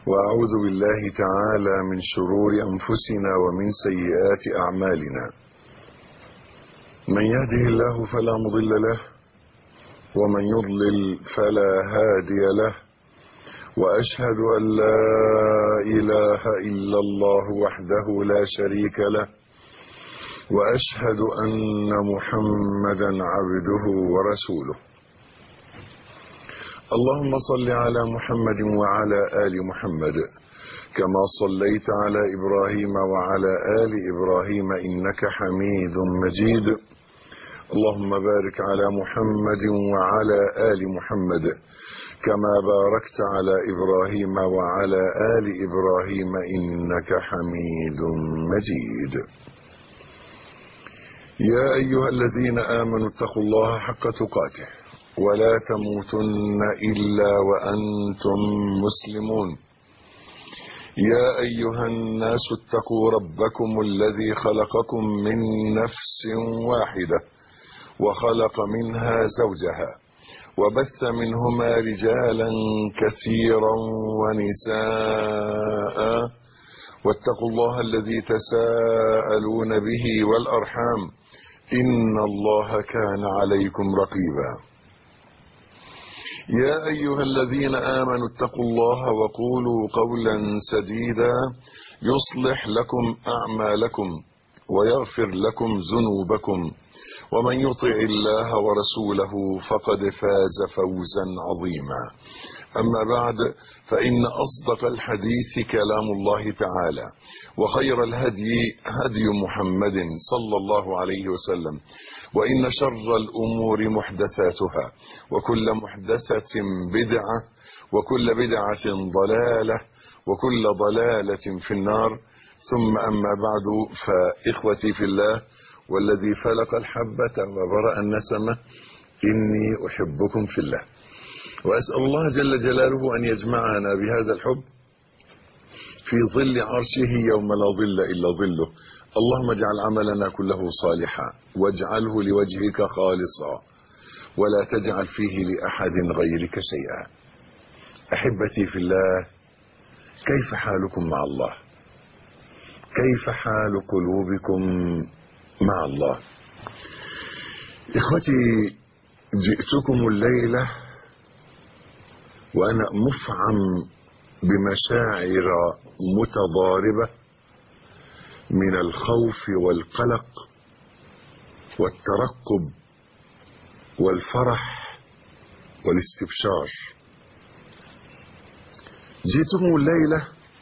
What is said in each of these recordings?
وأعوذ بالله تعالى من شرور أنفسنا ومن سيئات أعمالنا. من يهده الله فلا مضل له، ومن يضلل فلا هادي له، وأشهد أن لا إله إلا الله وحده لا شريك له، وأشهد أن محمدا عبده ورسوله. اللهم صل على محمد وعلى آل محمد كما صليت على إبراهيم وعلى آل إبراهيم إنك حميد مجيد. اللهم بارك على محمد وعلى آل محمد كما باركت على إبراهيم وعلى آل إبراهيم إنك حميد مجيد. يا أيها الذين آمنوا اتقوا الله حق تقاته ولا تموتن إلا وأنتم مسلمون. يا أيها الناس اتقوا ربكم الذي خلقكم من نفس واحدة وخلق منها زوجها وبث منهما رجالا كثيرا ونساء، واتقوا الله الذي تساءلون به والأرحام إن الله كان عليكم رقيبا. يا أيها الذين آمنوا اتقوا الله وقولوا قولا سديدا يصلح لكم أعمالكم ويغفر لكم ذنوبكم، ومن يطع الله ورسوله فقد فاز فوزا عظيما. أما بعد، فإن أصدق الحديث كلام الله تعالى، وخير الهدي هدي محمد صلى الله عليه وسلم، وإن شر الأمور محدثاتها، وكل محدثة بدعة، وكل بدعة ضلالة، وكل ضلالة في النار. ثم أما بعد، فإخوتي في الله والذي فلق الحبة وبرأ النسمة، إني أحبكم في الله، وأسأل الله جل جلاله أن يجمعنا بهذا الحب في ظل عرشه يوم لا ظل إلا ظله. اللهم اجعل عملنا كله صالحا واجعله لوجهك خالصا ولا تجعل فيه لأحد غيرك شيئا. أحبتي في الله، كيف حالكم مع الله؟ كيف حال قلوبكم مع الله؟ إخوتي، جئتكم الليلة وأنا مفعم بمشاعر متضاربة من الخوف والقلق والترقب والفرح والاستبشار. جئتكم الليلة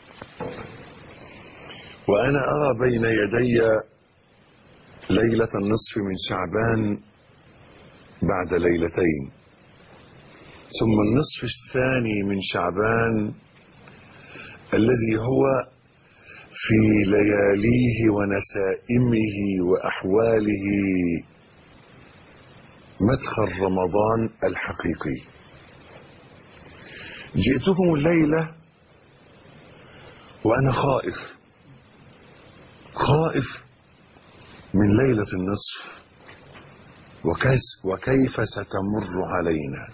وأنا أرى بين يدي ليلة النصف من شعبان بعد ليلتين، ثم النصف الثاني من شعبان الذي هو في لياليه ونسائمه وأحواله مدخل رمضان الحقيقي. جئتكم الليلة وأنا خائف من ليلة النصف وكيف ستمر علينا.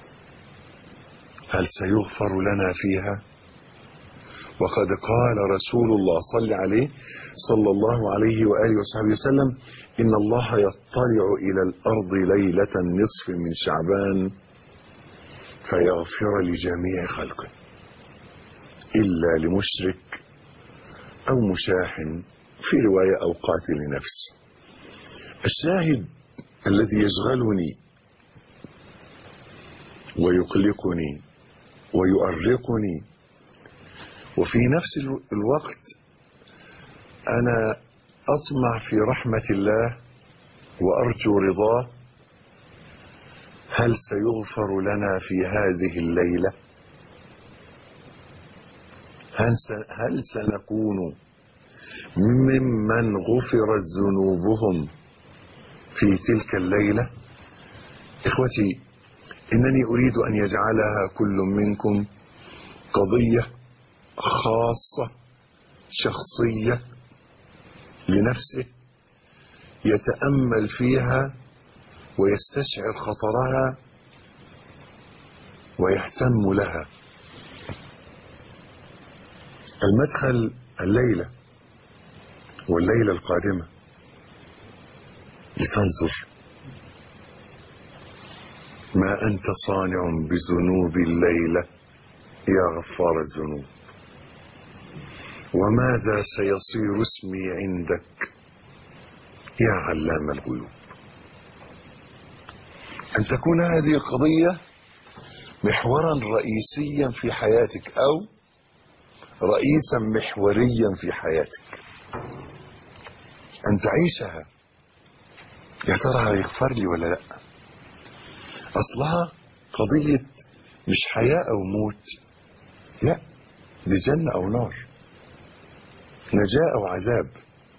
هل سيغفر لنا فيها؟ وقد قال رسول الله صلى الله عليه وآله وصحبه وسلم: إن الله يطلع إلى الأرض ليلة النصف من شعبان فيغفر لجميع خلقه إلا لمشرك أو مشاحن، في رواية أو قاتل نفس. الشاهد الذي يشغلني ويقلقني ويؤرقني وفي نفس الوقت أنا أطمع في رحمة الله وأرجو رضاه: هل سيغفر لنا في هذه الليلة؟ هل سنكون ممن غفرت ذنوبهم في تلك الليلة؟ إخوتي، إنني أريد أن يجعلها كل منكم قضية خاصة شخصية لنفسه يتأمل فيها ويستشعر خطرها ويهتم لها. المدخل الليلة والليلة القادمة لتنظر ما أنت صانع بذنوب الليلة يا غفار الذنوب، وماذا سيصير اسمي عندك يا علام الغيوب. أن تكون هذه القضية محورا رئيسيا في حياتك أو رئيسا محوريا في حياتك، أن تعيشها. يا ترى هيغفر لي ولا لا؟ أصلها قضية مش حياة أو موت، لا، دي جنة أو نار، نجاة أو عذاب.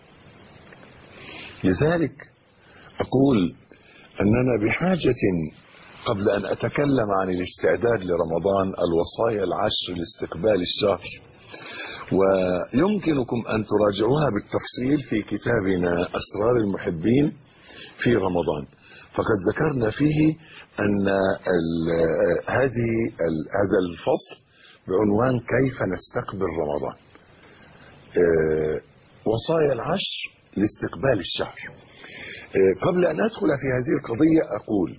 لذلك أقول أننا بحاجة قبل أن أتكلم عن الاستعداد لرمضان الوصايا العشر لاستقبال الشهر، ويمكنكم أن تراجعوها بالتفصيل في كتابنا أسرار المحبين في رمضان، فقد ذكرنا فيه أن هذا الفصل بعنوان كيف نستقبل رمضان، وصايا العشر لاستقبال الشهر. قبل أن أدخل في هذه القضية أقول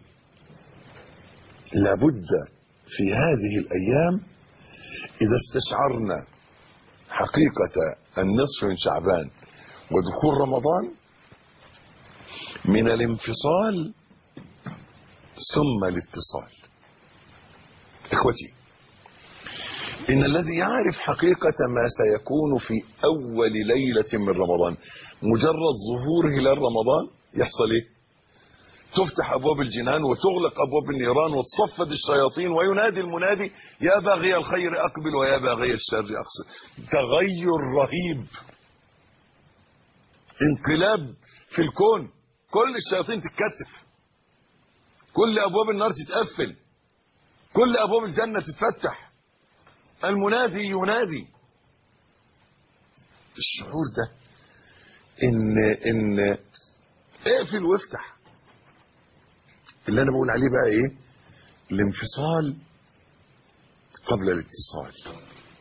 لابد في هذه الأيام إذا استشعرنا حقيقة النصف من شعبان ودخول رمضان من الانفصال ثم الاتصال. إخوتي، إن الذي يعرف حقيقة ما سيكون في أول ليلة من رمضان، مجرد ظهور هلال رمضان يحصل إيه؟ تفتح أبواب الجنان وتغلق أبواب النيران وتصفد الشياطين وينادي المنادي يا باغي الخير أقبل ويا باغي الشر أقصر. تغير رهيب، انقلاب في الكون، كل الشياطين تتكتف، كل أبواب النار تتقفل، كل أبواب الجنة تتفتح، المنادي ينادي. الشعور ده إن اقفل وافتح، اللي أنا بقول عليه بقى إيه؟ الانفصال قبل الاتصال.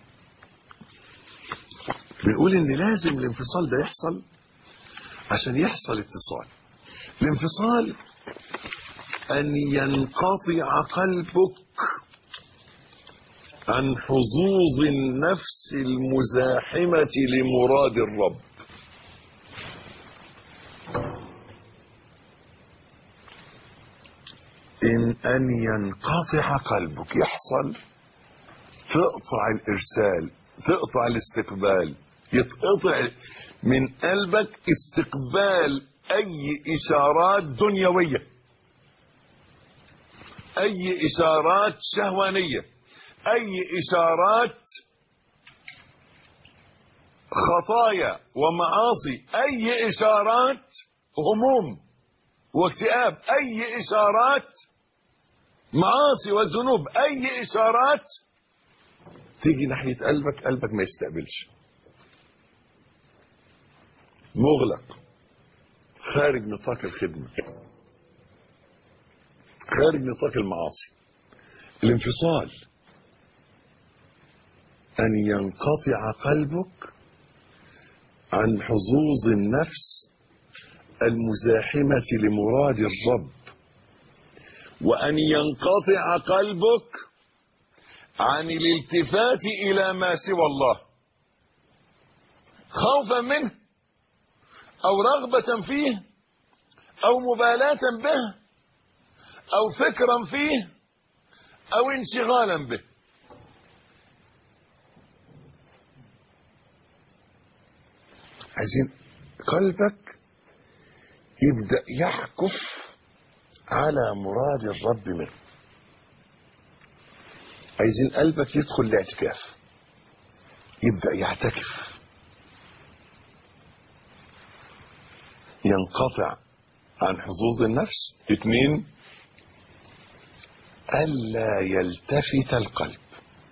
بنقول إن لازم الانفصال ده يحصل عشان يحصل اتصال. الانفصال أن ينقطع قلبك عن حظوظ النفس المزاحمة لمراد الرب. أن ينقطع قلبك، يحصل تقطع الإرسال، تقطع الاستقبال، يتقطع من قلبك استقبال أي إشارات دنيوية، أي إشارات شهوانية، أي إشارات خطايا ومعاصي، أي إشارات هموم واكتئاب، أي إشارات معاصي وذنوب، أي إشارات تيجي ناحية قلبك، قلبك ما يستقبلش، مغلق، خارج نطاق الخدمة، خارج نطاق المعاصي. الانفصال أن ينقطع قلبك عن حظوظ النفس المزاحمة لمراد الرب، وأن ينقطع قلبك عن الالتفات إلى ما سوى الله، خوفا منه أو رغبة فيه أو مبالاة به أو فكرا فيه أو انشغالا به. عايزين قلبك يبدأ يعكف على مراد الرب منه. عايزين قلبك يدخل الاعتكاف، يبدأ يعتكف، ينقطع عن حظوظ النفس. 2، ألا يلتفت القلب.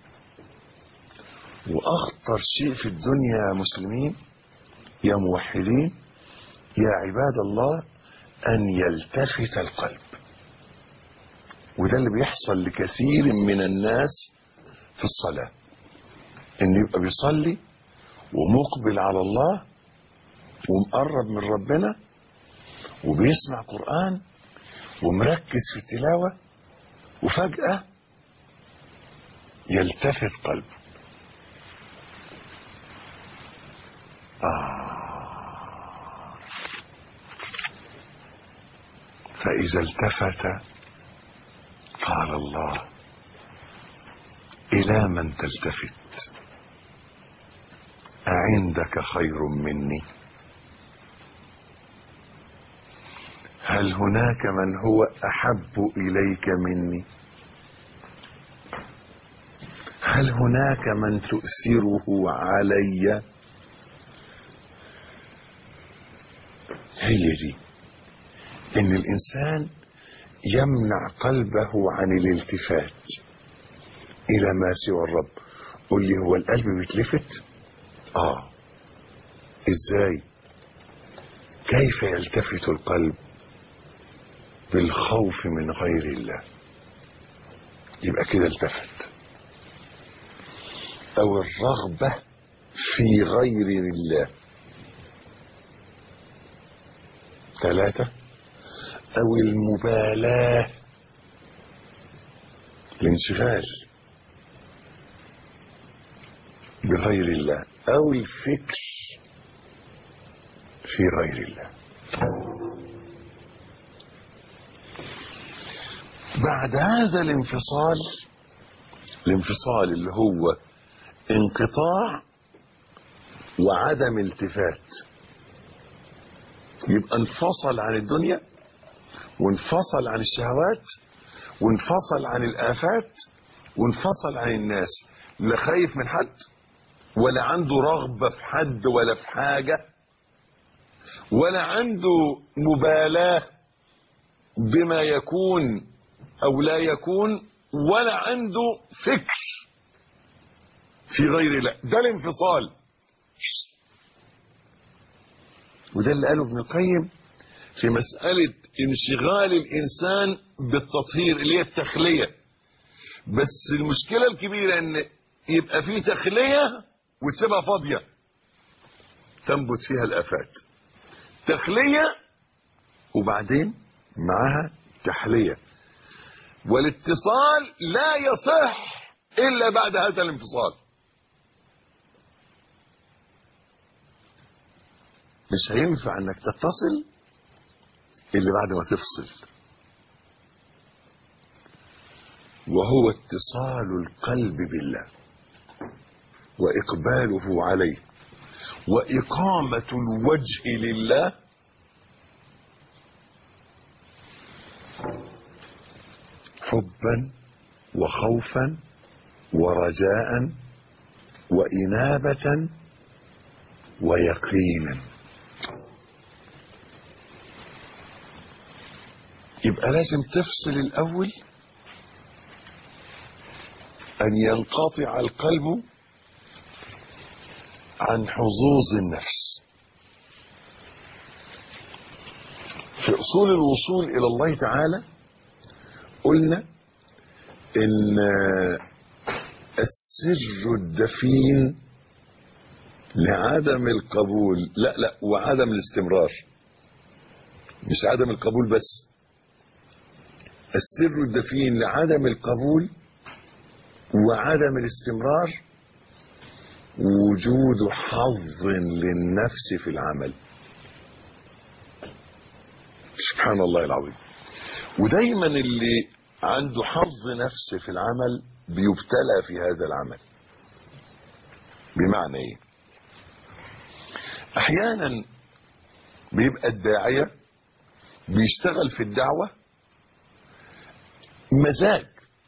وأخطر شيء في الدنيا يا مسلمين، يا موحدين، يا عباد الله، أن يلتفت القلب. وده اللي بيحصل لكثير من الناس في الصلاة، إنه يبقى بيصلي ومقبل على الله ومقرب من ربنا وبيسمع قرآن ومركز في التلاوة، وفجأة يلتفت قلبه. فإذا التفت قال الله: إلى من تلتفت؟ أعندك خير مني؟ هل هناك من هو أحب إليك مني؟ هل هناك من تؤثره علي؟ هي دي، إن الإنسان يمنع قلبه عن الالتفات إلى ما سوى الرب. قل لي، هو القلب بيتلفت؟ إزاي؟ كيف يلتفت القلب؟ بالخوف من غير الله. يبقى كده التفت. أو الرغبة في غير الله. 3. أو المبالاة، الانشغال بغير الله، أو الفكر في غير الله. بعد هذا الانفصال اللي هو انقطاع وعدم التفات، يبقى انفصل عن الدنيا وانفصل عن الشهوات وانفصل عن الآفات وانفصل عن الناس. لا خايف من حد ولا عنده رغبة في حد ولا في حاجة، ولا عنده مبالاة بما يكون أو لا يكون، ولا عنده فكر في غير الله. ده الانفصال. وده اللي قاله ابن القيم في مسألة انشغال الإنسان بالتطهير اللي هي التخلية. بس المشكلة الكبيرة ان يبقى فيه تخلية وتسيبها فاضية تنبت فيها الآفات. تخلية وبعدين معها تحلية، والاتصال لا يصح إلا بعد هذا الانفصال. مش هينفع انك تتصل إلا بعد ما تفصل، وهو اتصال القلب بالله وإقباله عليه وإقامة الوجه لله حبا وخوفا ورجاء وإنابة ويقينا. يبقى لازم تفصل الأول، أن ينقطع القلب عن حظوظ النفس. في أصول الوصول إلى الله تعالى قلنا إن السر الدفين لعدم القبول، لا وعدم الاستمرار، مش عدم القبول بس، السر الدفين لعدم القبول وعدم الاستمرار وجود حظ للنفس في العمل. سبحان الله العظيم. ودايما اللي عنده حظ نفس في العمل بيبتلى في هذا العمل. بمعنى ايه؟ احيانا بيبقى الداعية بيشتغل في الدعوة مزاج،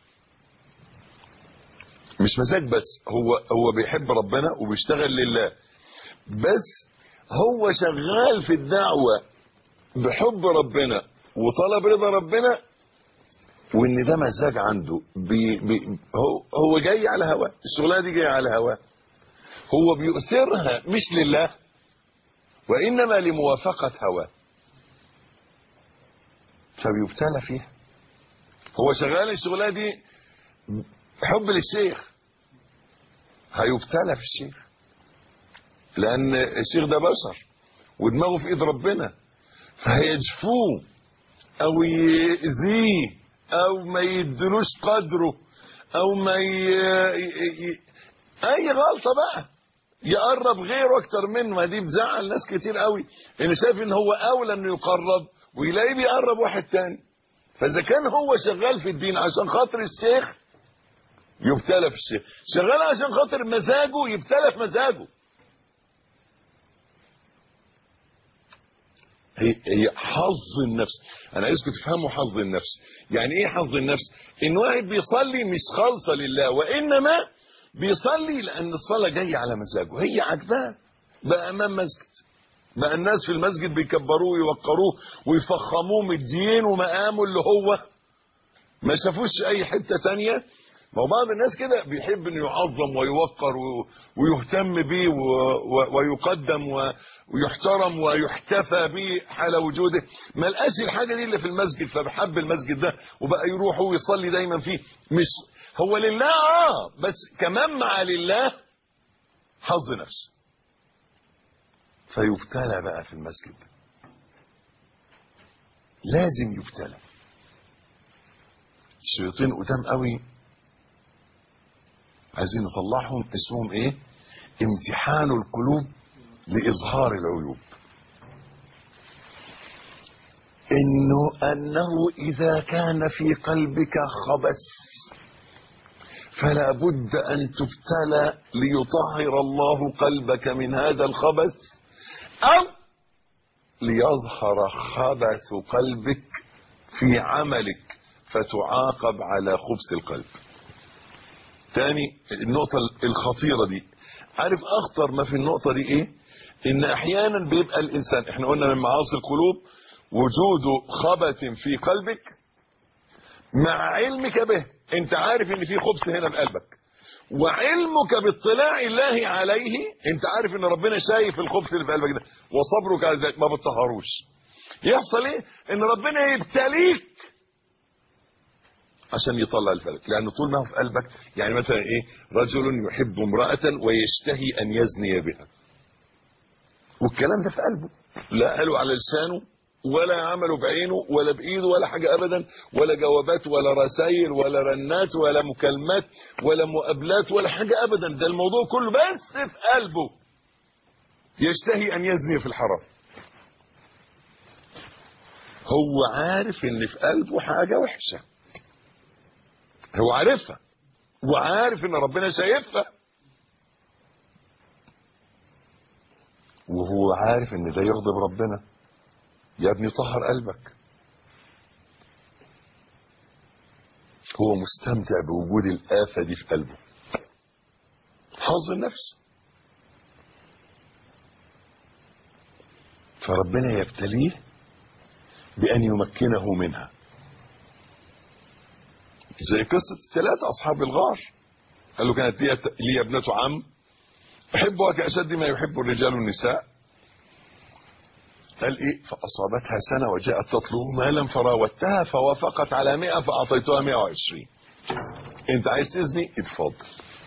مش مزاج بس، هو بيحب ربنا وبيشتغل لله، بس هو شغال في الدعوة بحب ربنا وطلب رضا ربنا، وان ده مزاج عنده. هو جاي على هواه، الشغلانه دي جايه على هواه، هو بيؤثرها مش لله وانما لموافقه هواه، فبيبتلى فيها. هو شغال الشغلانه دي حب للشيخ، هيبتلى في الشيخ. لان الشيخ ده بشر ودماغه في ايد ربنا، فهيجفوه او يأذيه او ما يدلوش قدره او ما اي غلطه بقى يقرب غيره اكتر منه. ما دي بتزعل ناس كتير قوي، اللي شايف ان هو اولى انه يقرب ويلاقيه بيقرب واحد تاني. فاذا كان هو شغال في الدين عشان خاطر الشيخ يبتلى في الشيخ، شغال عشان خاطر مزاجه يبتلى في مزاجه. هي حظ النفس. انا عايزكم تفهموا حظ النفس. يعني ايه حظ النفس؟ ان واحد بيصلي مش خالصه لله، وانما بيصلي لان الصلاه جايه على مزاجه، هي عجباه. بقى امام مسجد، بقى الناس في المسجد بيكبروه ويوقروه ويفخموه من الدين ومقامه اللي هو ما شافوش اي حته تانية. ما هو بعض الناس كده بيحب انه يعظم ويوقر ويهتم به ويقدم ويحترم ويحتفى به حال وجوده. ما لقاش الحاجه دي الا في المسجد، فبحب المسجد ده وبقى يروح ويصلي دايما فيه. مش هو لله بس كمان مع لله حظ نفس، فيبتلى بقى في المسجد ده، لازم يبتلى. الشياطين قدام قوي عايزين نطلعهم، اسمهم ايه؟ امتحان القلوب لإظهار العيوب. انه اذا كان في قلبك خبث فلا بد ان تبتلى ليطهر الله قلبك من هذا الخبث، او ليظهر خبث قلبك في عملك فتعاقب على خبث القلب. تاني النقطة الخطيرة دي، عارف اخطر ما في النقطة دي ايه؟ ان احيانا بيبقى الانسان، احنا قلنا من معاصي القلوب وجود خبث في قلبك مع علمك به. انت عارف ان في خبث هنا في قلبك، وعلمك باطلاع الله عليه، انت عارف ان ربنا شايف الخبث اللي في قلبك ده وصبرك على ذلك ما بتطهروش. يحصل ايه؟ ان ربنا يبتليك عشان يطلع الفلك، لانه طول ما هو في قلبك. يعني مثلا ايه؟ رجل يحب امرأة ويشتهي ان يزني بها، والكلام ده في قلبه، لا قاله على لسانه ولا عمله بعينه ولا بايده ولا حاجه ابدا، ولا جوابات ولا رسائل ولا رنات ولا مكالمات ولا مقابلات ولا حاجه ابدا. ده الموضوع كله بس في قلبه، يشتهي ان يزني في الحرام. هو عارف ان في قلبه حاجه وحشه، هو عارفها وعارف ان ربنا شايفها، وهو عارف ان ده يغضب ربنا. يا ابني طهر قلبك. هو مستمتع بوجود الآفة دي في قلبه، حظ النفس. فربنا يبتليه بأن يمكنه منها، زي قصة الثلاثة أصحاب الغار. قال له كانت لي ابنة عم أحبها كأشد ما يحب الرجال النساء. قال ايه؟ فاصابتها سنه وجاءت تطلب مالا فراودتها فوافقت على 100 فاعطيتها 120. انت عايز تزني؟ اتفضل.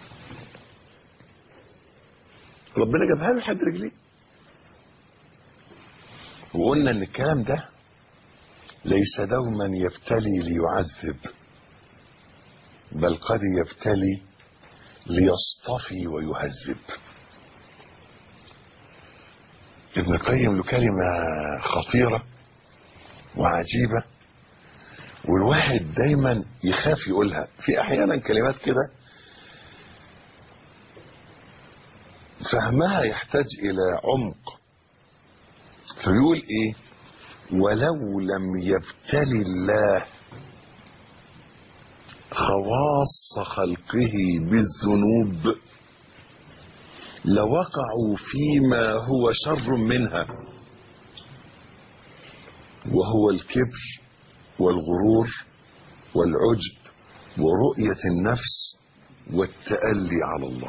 ربنا جابها له لحد رجليه. وقلنا ان الكلام ده ليس دوما يبتلي ليعذب، بل قد يبتلي ليصطفي ويهذب. ابن القيم له كلمة خطيرة وعجيبة، والواحد دايما يخاف يقولها. في احيانا كلمات كده فهمها يحتاج الى عمق. فيقول ايه؟ ولو لم يبتلي الله خواص خلقه بالذنوب لوقعوا فيما هو شر منها، وهو الكبر والغرور والعجب ورؤية النفس والتألي على الله.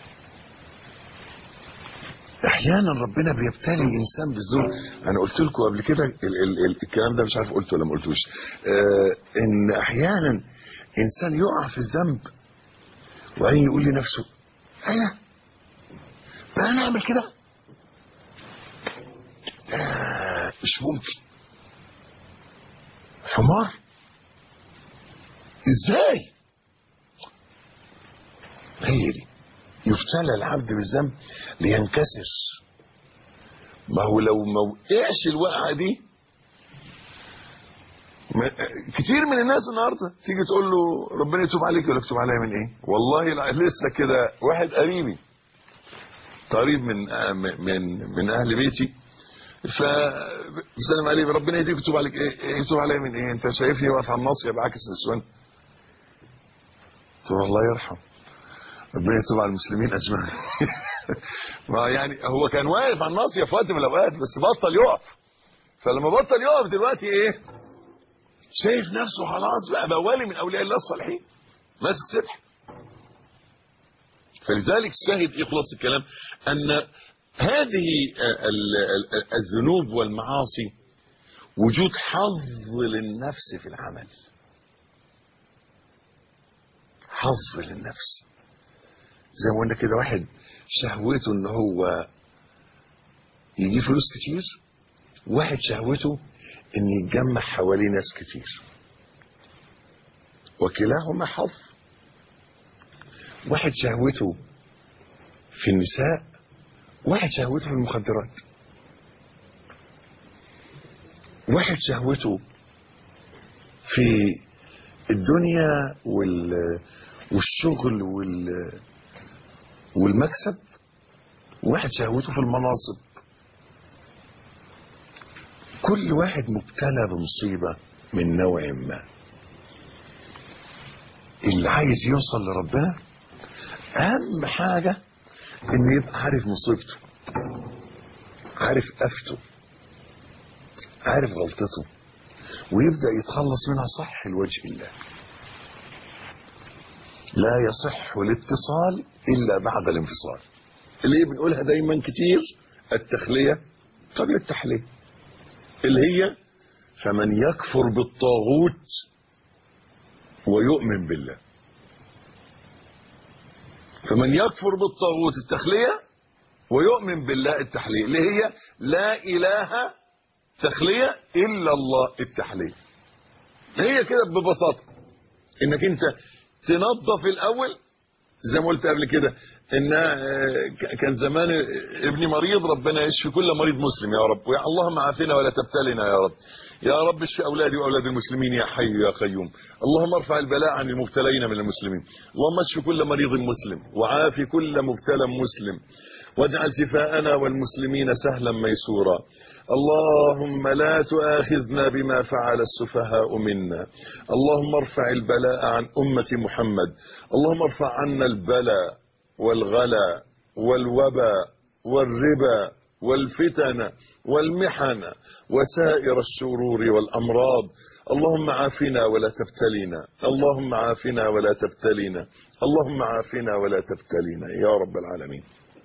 احيانا ربنا بيبتلي الانسان بالذنوب. انا قلت لكم قبل كده الكلام ده، مش عارف قلته ولا ما قلتوش. ان احيانا انسان يقع في الذنب وبعدين يقول لنفسه انا اعمل كده، مش ممكن، حمار ازاي؟ هي دي يبتلى العبد بالذنب لينكسر. ما هو لو ما وقعش الوقعه دي، كتير من الناس النهارده تيجي تقول له ربنا يتوب عليك، يقول لك تتوب عليا من ايه؟ والله لسه كده واحد قريبي قريب من اهل بيتي، فسلم عليه ربنا يهديك يتوب عليك. ايه يتوب عليا من ايه؟ انت شايفني واقف على الناصيه بعكس نسوان؟ قلت له الله يرحم، ربنا يتوب على المسلمين اجمعين. ما يعني هو كان واقف على الناصيه في وقت من الاوقات بس بطل يقف، فلما بطل يقف دلوقتي ايه؟ شايف نفسه خلاص بقى ولي من اولياء الله الصالحين، ماسك سبح. فلذلك الشاهد ايه خلاص الكلام؟ ان هذه الذنوب والمعاصي وجود حظ للنفس في العمل، حظ للنفس. زي ما قلنا كده، واحد شهوته ان هو يجيب فلوس كتير، واحد شهوته ان يتجمع حواليه ناس كتير، وكلاهما حظ. واحد شهوته في النساء، واحد شهوته في المخدرات، واحد شهوته في الدنيا والشغل والمكسب، واحد شهوته في المناصب. كل واحد مبتلى بمصيبة من نوع ما. اللي عايز يوصل لربنا اهم حاجة ان يبقى عارف مصيبته، عارف آفته، عارف غلطته، ويبدأ يتخلص منها صح لوجه الله. لا يصح الاتصال الا بعد الانفصال، اللي بنقولها دايما كتير، التخلية قبل التحلية، اللي هي فمن يكفر بالطاغوت ويؤمن بالله. فمن يكفر بالطاغوت التخلية، ويؤمن بالله التحلية، اللي هي لا إله تخلية إلا الله التحلية. هي كده ببساطة، انك انت تنظف الاول. زي ما قلت قبل كده ان كان زمان ابني مريض، ربنا يشفي كل مريض مسلم يا رب، ويا اللهم عافنا ولا تبتلنا يا رب، يا رب اشفي اولادي واولاد المسلمين يا حي يا قيوم، اللهم ارفع البلاء عن المبتلين من المسلمين، اللهم اشفي كل مريض مسلم وعافي كل مبتلى مسلم، واجعل شفاءنا والمسلمين سهلا ميسورا. اللهم لا تؤاخذنا بما فعل السفهاء منا، اللهم ارفع البلاء عن أمة محمد، اللهم ارفع عنا البلاء والغلا والوباء والربا والفتن والمحن وسائر الشرور والأمراض. اللهم عافنا ولا تبتلينا، اللهم عافنا ولا تبتلينا، اللهم عافنا ولا تبتلينا يا رب العالمين.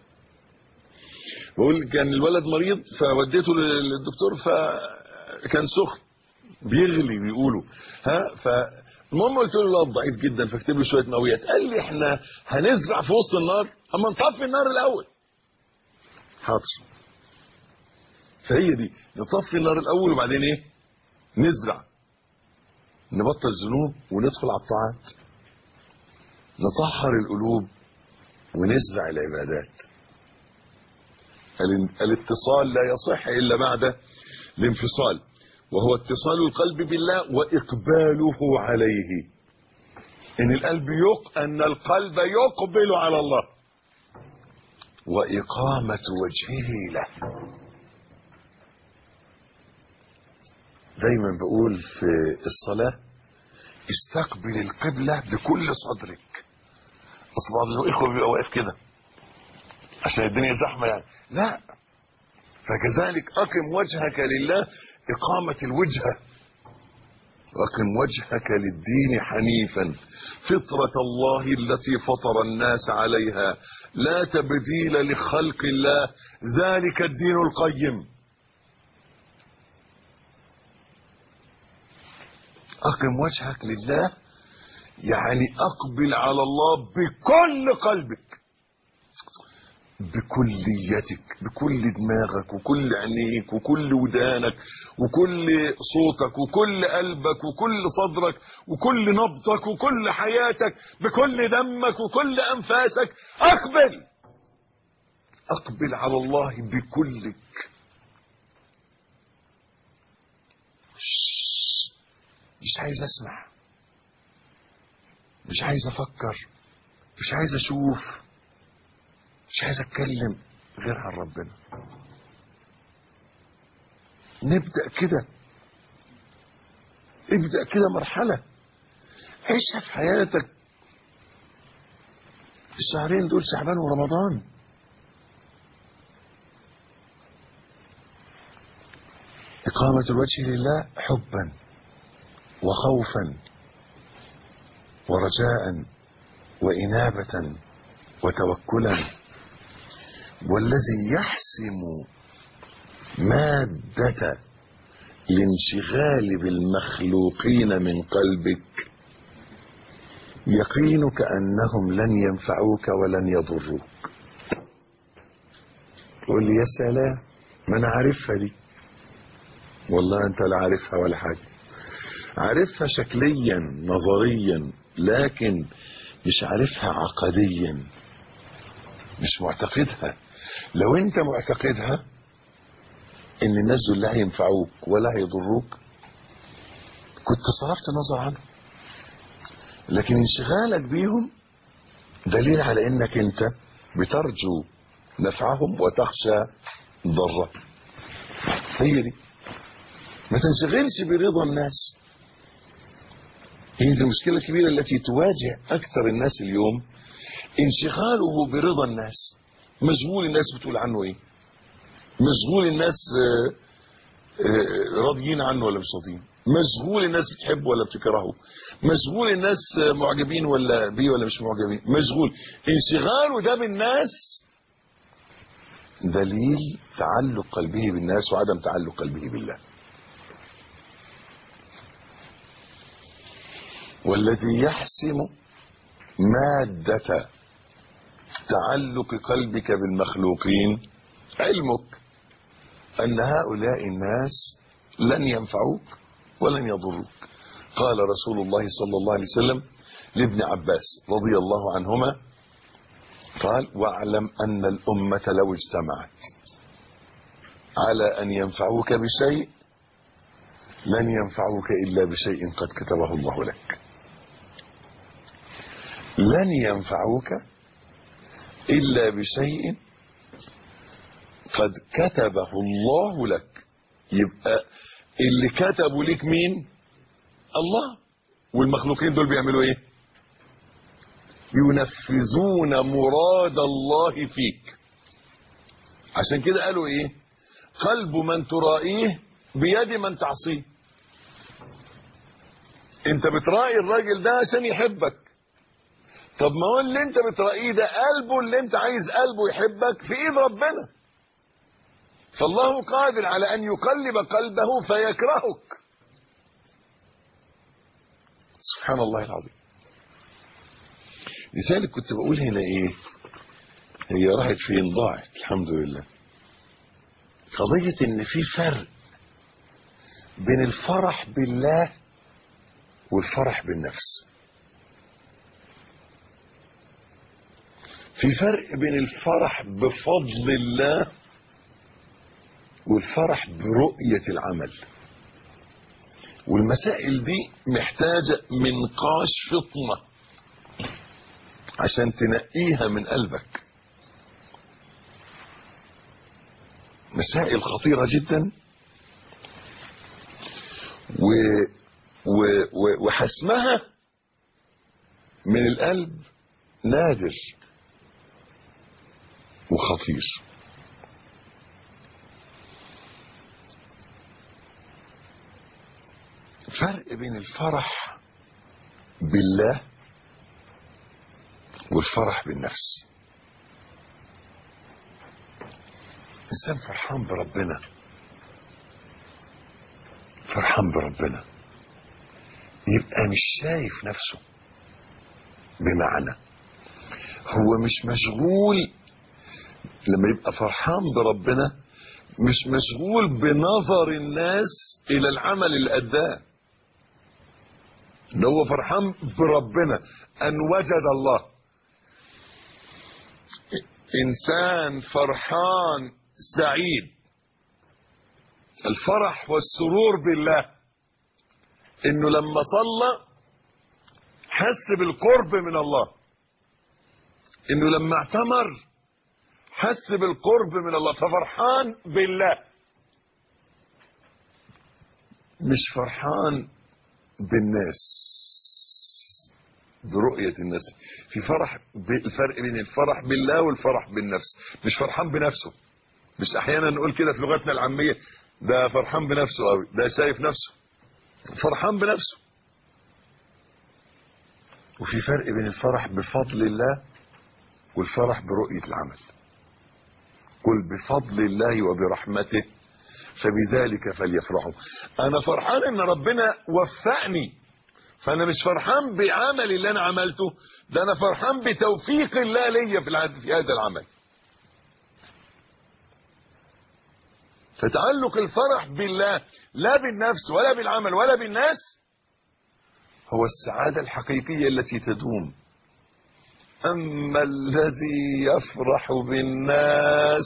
بقول كان الولد مريض فوديته للدكتور، فكان سخن بيغلي بيقولوا فالمهم قلت له لا ضعيف جدا، فاكتب له شويه مقويات. قال لي احنا هنزرع في وسط النار، اما نطفي النار الاول. حاضر. فهي دي، نطفي النار الاول وبعدين ايه؟ نزرع، نبطل ذنوب وندخل على الطاعات، نطهر القلوب ونزرع العبادات. الاتصال لا يصح إلا بعد الانفصال، وهو اتصال القلب بالله وإقباله عليه. أن القلب يقبل على الله، وإقامة وجهه له. دايما بقول في الصلاة استقبل القبلة بكل صدرك. أصل بعض الإخوة بيبقى واقف كده عشان الدنيا زحمة يعني، لا، فكذلك أقم وجهك لله إقامة الوجهة، وأقم وجهك للدين حنيفا فطرة الله التي فطر الناس عليها لا تبديل لخلق الله ذلك الدين القيم. أقم وجهك لله يعني أقبل على الله بكل قلبك، بكليتك، بكل دماغك وكل عينيك وكل ودانك وكل صوتك وكل قلبك وكل صدرك وكل نبضك وكل حياتك، بكل دمك وكل أنفاسك. أقبل على الله بكلك. مش عايز أسمع، مش عايز أفكر، مش عايز أشوف، مش عايز أتكلم غير عن ربنا. نبدأ كده، ابدأ كده مرحلة عيشها في حياتك. الشهرين دول شعبان ورمضان، إقامة الوجه لله حبا وخوفا ورجاء وإنابة وتوكلا. والذي يحسم مادة الانشغال بالمخلوقين من قلبك يقينك أنهم لن ينفعوك ولن يضروك. تقول لي يا سلام، ما أنا عارفها دي. والله أنت لا عارفها ولا حاجة، عارفها شكليا نظريا، لكن مش عارفها عقديا، مش معتقدها. لو انت معتقدها ان الناس دول لا هينفعوك ولا هيضروك كنت صرفت النظر عنهم، لكن انشغالك بيهم دليل على انك انت بترجو نفعهم وتخشى ضرهم. هي دي، ما تنشغلش برضا الناس. هي دي المشكلة الكبيرة التي تواجه أكثر الناس اليوم، انشغاله برضا الناس. مشغول الناس بتقول عنه ايه، مشغول الناس راضيين عنه ولا مش راضيين، مشغول الناس بتحبه ولا بتكرهه، مشغول الناس معجبين ولا بيه ولا مش معجبين، مشغول. انشغاله ده بالناس دليل تعلق قلبه بالناس وعدم تعلق قلبه بالله. والذي يحسم مادة تعلق قلبك بالمخلوقين علمك أن هؤلاء الناس لن ينفعوك ولن يضروك. قال رسول الله صلى الله عليه وسلم لابن عباس رضي الله عنهما، قال: واعلم أن الأمة لو اجتمعت على أن ينفعوك بشيء لن ينفعوك إلا بشيء قد كتبه الله لك. لن ينفعوك إلا بشيء قد كتبه الله لك. يبقى اللي كتبوا لك مين؟ الله. والمخلوقين دول بيعملوا ايه؟ ينفذون مراد الله فيك. عشان كده قالوا ايه؟ قلب من ترائيه بيد من تعصيه. انت بترائي الراجل ده عشان يحبك، طب ما هو اللي انت بترائيه ده قلبه اللي انت عايز قلبه يحبك في ايد ربنا. فالله قادر على ان يقلب قلبه فيكرهك. سبحان الله العظيم. لذلك كنت بقول هنا ايه، هي راحت فين؟ ضاعت الحمد لله. قضية ان في فرق بين الفرح بالله والفرح بالنفس. في فرق بين الفرح بفضل الله والفرح برؤية العمل. والمسائل دي محتاجة منقاش فطنة عشان تنقيها من قلبك. مسائل خطيرة جدا وحسمها من القلب نادر وخطير. فرق بين الفرح بالله والفرح بالنفس. إنسان فرحان بربنا، فرحان بربنا يبقى مش شايف نفسه، بمعنى هو مش مشغول لما يبقى فرحان بربنا مش مشغول بنظر الناس الى العمل اللي اداه، ان هو فرحان بربنا ان وجد الله. انسان فرحان سعيد، الفرح والسرور بالله انه لما صلى حس بالقرب من الله، انه لما اعتمر حس بالقرب من الله، ففرحان بالله، مش فرحان بالناس، برؤية الناس. في فرح، الفرق بين الفرح بالله والفرح بالنفس. مش فرحان بنفسه، مش احيانا نقول كده في لغتنا العامية ده فرحان بنفسه قوي، ده شايف نفسه، فرحان بنفسه. وفي فرق بين الفرح بفضل الله والفرح برؤية العمل. قل بفضل الله وبرحمته فبذلك فليفرحوا. انا فرحان ان ربنا وفقني، فانا مش فرحان بعمل اللي انا عملته، ده انا فرحان بتوفيق الله ليا في هذا العمل. فتعلق الفرح بالله لا بالنفس ولا بالعمل ولا بالناس هو السعادة الحقيقية التي تدوم. اما الذي يفرح بالناس،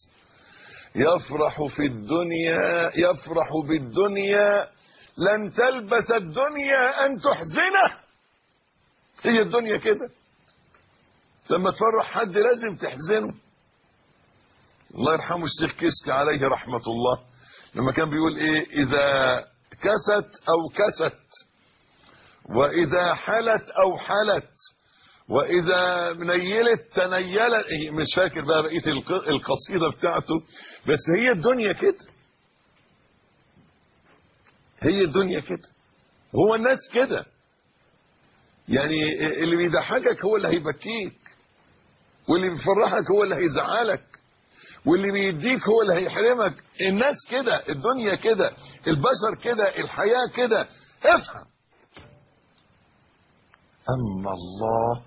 يفرح في الدنيا، يفرح بالدنيا، لن تلبس الدنيا ان تحزنه. هي الدنيا كده، لما تفرح حد لازم تحزنه. الله يرحمه الشيخ كشك عليه رحمة الله لما كان بيقول ايه: اذا كست او كست، واذا حلت او حلت، واذا نيلت تنيلت. مش فاكر بقى بقية القصيدة بتاعته، بس هي الدنيا كده، هي الدنيا كده، هو الناس كده. يعني اللي بيضحكك هو اللي هيبكيك، واللي بيفرحك هو اللي هيزعلك، واللي بيديك هو اللي هيحرمك. الناس كده، الدنيا كده، البشر كده، الحياة كده. افهم. اما الله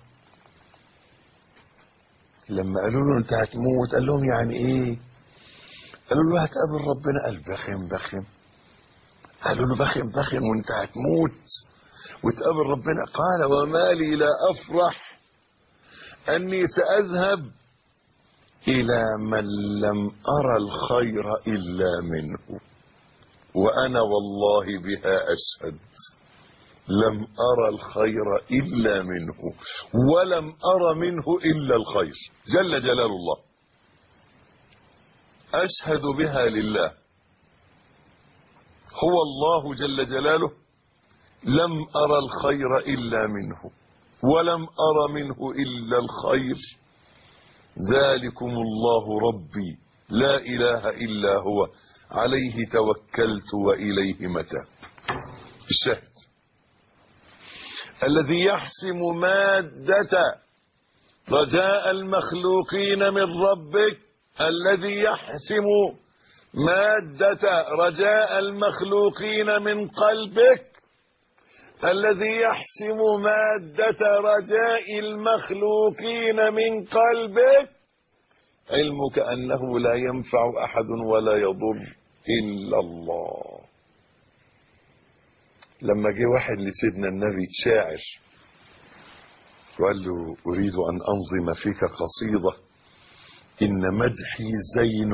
لما قالوا له انت هتموت، قال لهم يعني ايه؟ قالوا له هتقابل ربنا. قال بخم بخم. قالوا له بخم بخم وانت هتموت وتقابل ربنا؟ قال وما لي لا افرح اني ساذهب الى من لم ارى الخير الا منه، وانا والله بها اشهد، لم ارى الخير الا منه ولم ارى منه الا الخير جل جلال الله. اشهد بها لله، هو الله جل جلاله، لم ارى الخير الا منه ولم ارى منه الا الخير، ذلكم الله ربي لا اله الا هو عليه توكلت واليه متاب. الشاهد: الذي يحسم مادة رجاء المخلوقين من ربك، الذي يحسم مادة رجاء المخلوقين من قلبك، الذي يحسم مادة رجاء المخلوقين من قلبك، علمك أنه لا ينفع أحد ولا يضر إلا الله. لما جه واحد لسيدنا النبي شاعر وقال له أريد أن أنظم فيك قصيدة، إن مدحي زين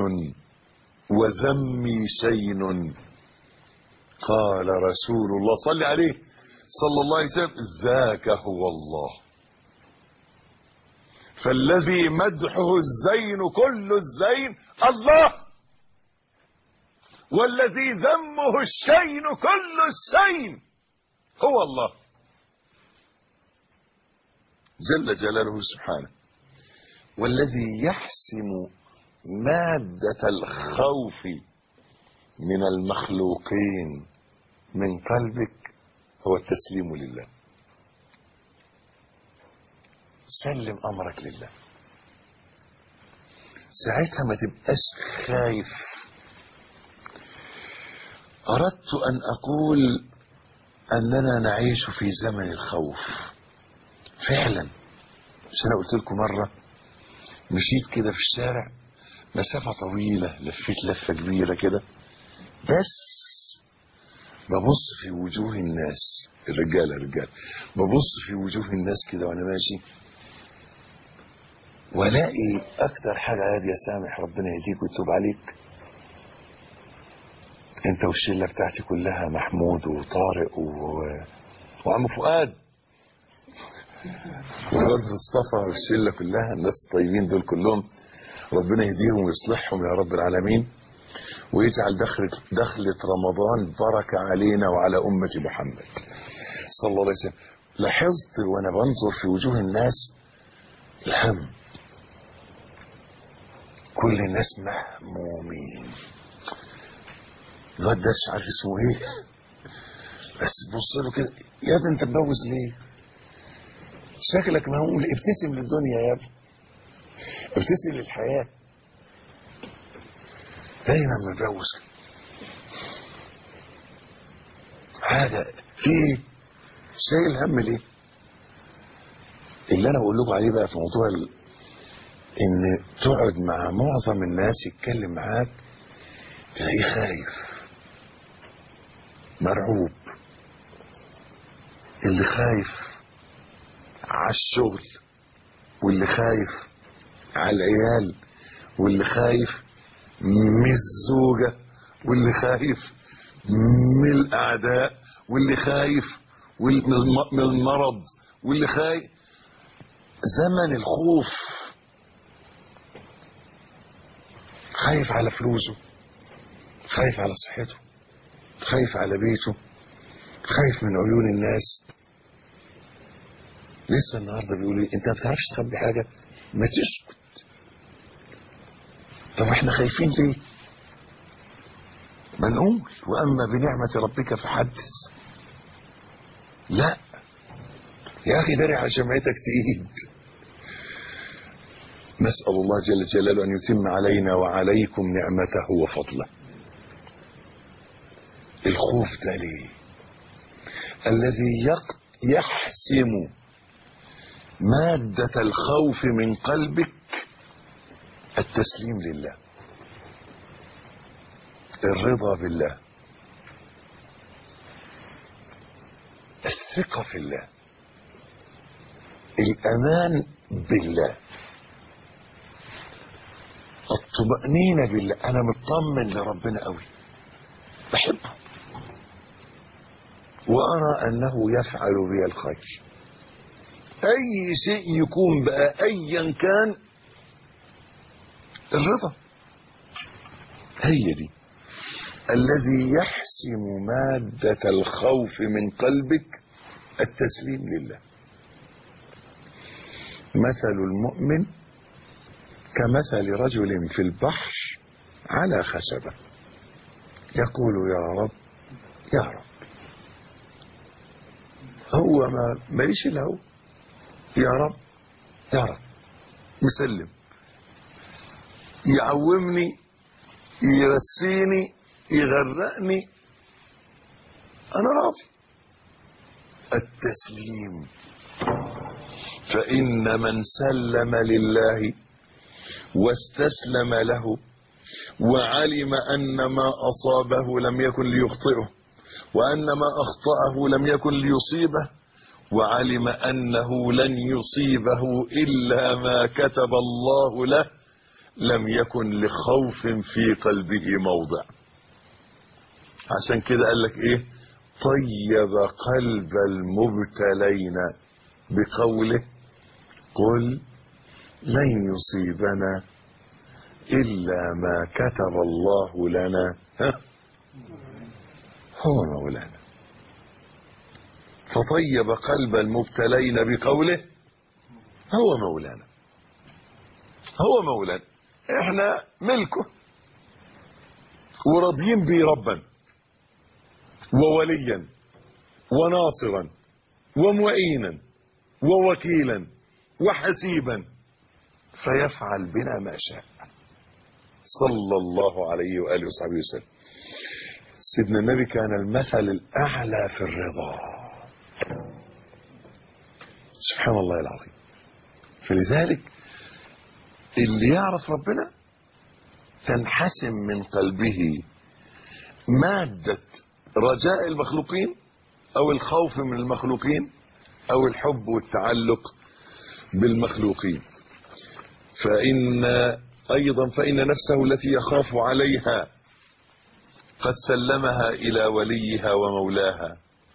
وذمي شين، قال رسول الله صلى عليه صلى الله عليه وسلم: ذاك هو الله. فالذي مدحه الزين كل الزين الله، والذي ذمه الشين كل الشين هو الله جل جلاله سبحانه. والذي يحسم مادة الخوف من المخلوقين من قلبك هو التسليم لله. سلم أمرك لله، ساعتها ما تبقاش خايف. أردت أن أقول أننا نعيش في زمن الخوف فعلا. مش أنا قلت لكم مرة مشيت كده في الشارع مسافة طويلة، لفيت لفة كبيرة كده، بس ببص في وجوه الناس، الرجال ببص في وجوه الناس كده وانا ماشي، والاقي اكتر حاجة يا سامح ربنا يهديك ويتوب عليك، انت والشلة بتاعتي كلها، محمود وطارق وعم فؤاد والواد مصطفى والشلة كلها، الناس الطيبين دول كلهم ربنا يهديهم ويصلحهم يا رب العالمين، ويجعل دخلة رمضان بركة علينا وعلى أمة محمد صلى الله عليه وسلم. لاحظت وانا بنظر في وجوه الناس الهم، كل الناس مهمومين. الواد ده مش عارف اسمه ايه، بس بص له كده، يا ده انت متجوز ليه؟ شكلك مهموم، ابتسم للدنيا يا ابني، ابتسم للحياة. دايما متجوز حاجة في ايه؟ شايل هم ليه؟ اللي انا بقول لكم عليه بقى في موضوع ان تقعد مع معظم الناس يتكلم معاك تلاقيه خايف مرعوب، اللي خايف على الشغل، واللي خايف على العيال، واللي خايف من الزوجة، واللي خايف من الأعداء، واللي خايف من المرض، واللي خايف. زمن الخوف، خايف على فلوسه، خايف على صحته، خايف على بيته، خايف من عيون الناس. لسه النهارده بيقولوا لي انت ما بتعرفش تخبي حاجه، ما تسكت. طب احنا خايفين ليه؟ ما نقول واما بنعمه ربك فحدث. لا يا اخي، داري على شمعتك تقيد. نسال الله جل جلاله ان يتم علينا وعليكم نعمته وفضله. الخوف ده ليه؟ الذي يحسم مادة الخوف من قلبك التسليم لله، الرضا بالله، الثقة في الله، الأمان بالله، الطمأنينة بالله. أنا مطمن لربنا قوي، بحبه وأرى أنه يفعل بي الخير. أي شيء يكون بقى أيا كان، الرضا هي دي الذي يحسم مادة الخوف من قلبك التسليم لله. مثل المؤمن كمثل رجل في البحر على خشبة يقول يا رب يا رب. هو ماليش الا هو، يا رب يا رب، مسلم، يعومني، يرسيني، يغرقني، انا راضي. التسليم. فإن من سلم لله واستسلم له وعلم أن ما أصابه لم يكن ليخطئه، وأن ما أخطأه لم يكن ليصيبه، وعلم أنه لن يصيبه إلا ما كتب الله له، لم يكن لخوف في قلبه موضع. عشان كده قال لك ايه؟ طيب قلب المبتلين بقوله قل لن يصيبنا إلا ما كتب الله لنا هو مولانا. فطيب قلب المبتلين بقوله هو مولانا، هو مولانا، احنا ملكه وراضيين به ربا ووليا وناصرا ومعينا ووكيلا وحسيبا، فيفعل بنا ما شاء. صلى الله عليه وآله وصحبه وسلم. سيدنا النبي كان المثل الأعلى في الرضا. سبحان الله العظيم. فلذلك اللي يعرف ربنا تنحسم من قلبه مادة رجاء المخلوقين أو الخوف من المخلوقين أو الحب والتعلق بالمخلوقين. فإن نفسه التي يخاف عليها قد سلمها إلى وليها ومولاها،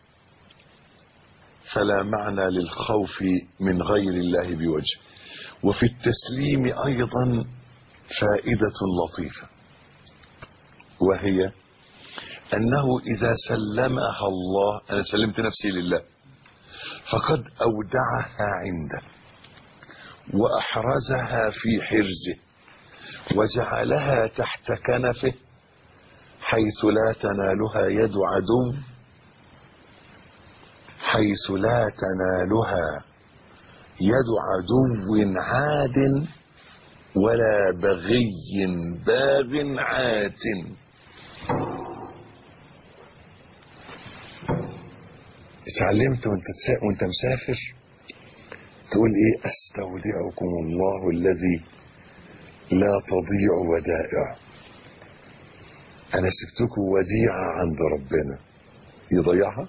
فلا معنى للخوف من غير الله بوجه. وفي التسليم أيضا فائدة لطيفة، وهي أنه إذا سلمها الله، أنا سلمت نفسي لله، فقد أودعها عنده وأحرزها في حرزه وجعلها تحت كنفه حيث لا تنالها يد عدو، حيث لا تنالها يد عدو عاد ولا بغي باغ عات. اتعلمت وانت مسافر تقول ايه؟ استودعكم الله الذي لا تضيع ودائعه. انا سبتكم وديعة عند ربنا يضيعها؟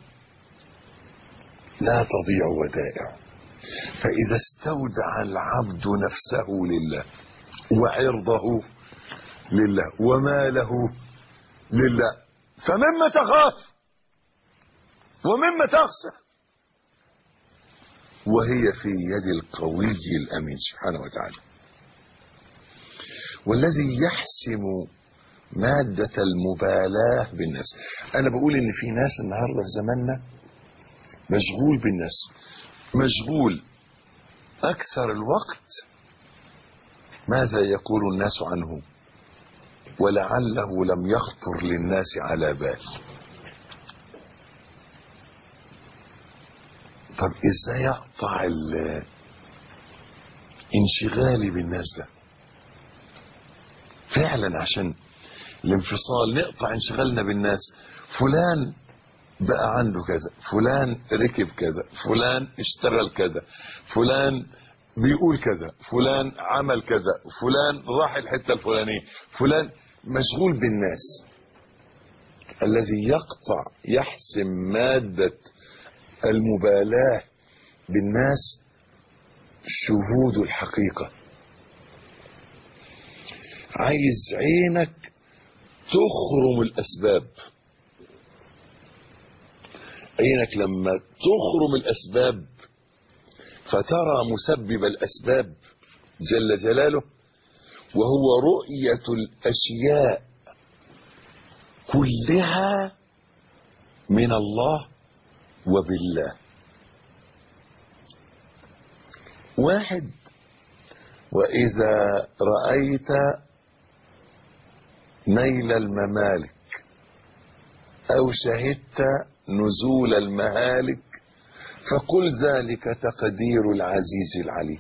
لا تضيع ودائعه. فاذا استودع العبد نفسه لله وعرضه لله وماله لله، فمما تخاف ومما تخشى، وهي في يد القوي الأمين سبحانه وتعالى. والذي يحسم مادة المبالاة بالناس، أنا بقول إن في ناس النهاردة في زماننا مشغول بالناس، مشغول أكثر الوقت ماذا يقول الناس عنه، ولعله لم يخطر للناس على بال. طب ازاي اقطع انشغالي بالناس ده؟ فعلا عشان الانفصال نقطع انشغالنا بالناس. فلان بقى عنده كذا، فلان ركب كذا، فلان اشتغل كذا، فلان بيقول كذا، فلان عمل كذا، فلان راح الحتة الفلانية، فلان مشغول بالناس. الذي يقطع يحسم مادة المبالاة بالناس شهود الحقيقة. عايز عينك تخرم الأسباب. عينك لما تخرم الأسباب فترى مسبب الأسباب جل جلاله، وهو رؤية الأشياء كلها من الله وبالله. واحد، وإذا رأيت نيل الممالك أو شهدت نزول المهالك فقل ذلك تقدير العزيز العليم.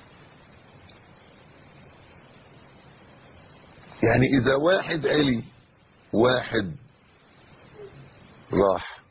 يعني إذا واحد علي، واحد راح،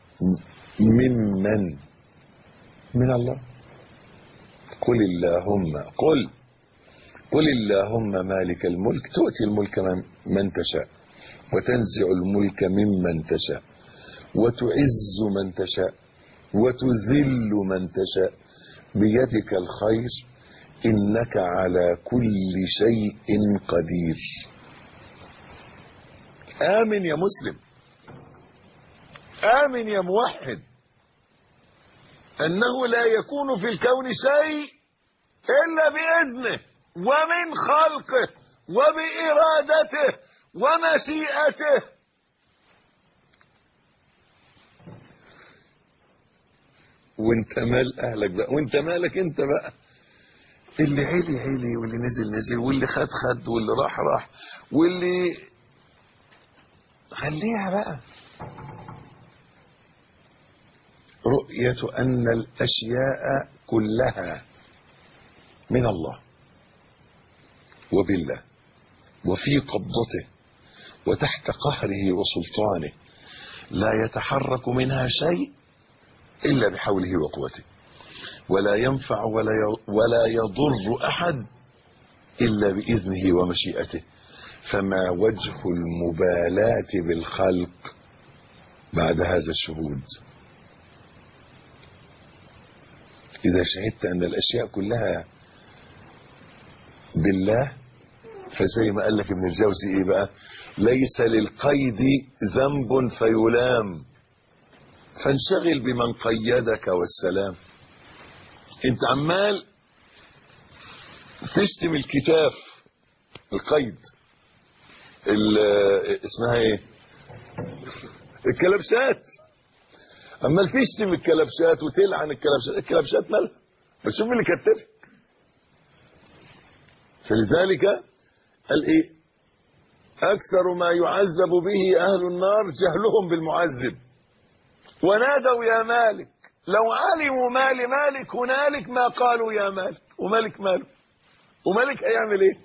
ممن؟ من الله. قل اللهم، قل اللهم مالك الملك تؤتي الملك من تشاء وتنزع الملك ممن تشاء وتعز من تشاء وتذل من تشاء بيدك الخير إنك على كل شيء قدير. آمن يا مسلم، آمن يا موحد، أنه لا يكون في الكون شيء إلا بإذنه ومن خلقه وبإرادته ومشيئته. وانت مال أهلك بقى، وانت مالك انت بقى. اللي علي علي، واللي نزل نزل، واللي خد خد، واللي راح راح، واللي خليها بقى. رؤية أن الأشياء كلها من الله وبالله وفي قبضته وتحت قهره وسلطانه، لا يتحرك منها شيء إلا بحوله وقوته، ولا ينفع ولا يضر أحد إلا بإذنه ومشيئته. فما وجه المبالاة بالخلق بعد هذا الشهود؟ إذا شهدت أن الأشياء كلها بالله، فزي ما قال لك ابن الجوزي إيه بقى؟ ليس للقيد ذنب فيلام، فانشغل بمن قيدك والسلام. انت عمال تشتم الكتاف، القيد، اسمها ايه، الكلبشات، عمال تشتم الكلبشات وتلعن الكلبشات. الكلبشات مالها؟ بس شوف اللي كتفك. فلذلك قال ايه؟ اكثر ما يعذب به اهل النار جهلهم بالمعذب. ونادوا يا مالك، لو علموا ما لمالك هنالك ما قالوا يا مالك. ومالك ماله؟ ومالك هيعمل ايه؟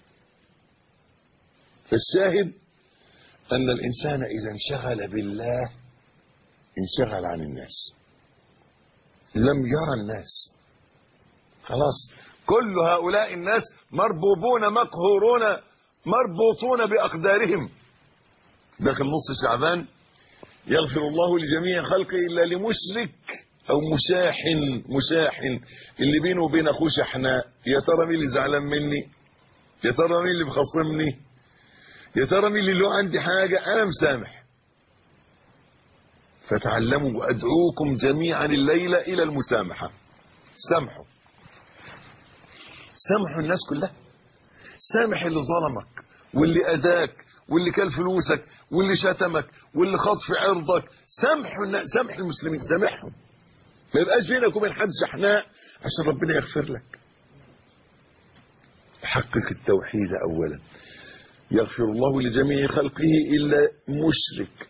فالشاهد ان الانسان اذا انشغل بالله انشغل عن الناس، لم يرى الناس. خلاص، كل هؤلاء الناس مربوبون مقهورون مربوطون بأقدارهم. داخل نص شعبان يغفر الله لجميع خلقه إلا لمشرك أو مشاحن اللي بينه وبين أخوه شحناء. يا ترى مين اللي زعلان مني؟ يا ترى مين اللي بخصمني؟ يا ترى مين اللي له عندي حاجة؟ أنا مسامح. فتعلموا وأدعوكم جميعا الليلة إلى المسامحة. سامحوا، سامحوا الناس كلها. سامح اللي ظلمك واللي أذاك واللي كل فلوسك واللي شتمك واللي خاض في عرضك. سامحوا الناس، سامح المسلمين، سامحهم. ما يبقاش بينك وبين حد شحناء عشان ربنا يغفر لك. حقق التوحيد أولا. يغفر الله لجميع خلقه إلا مشرك.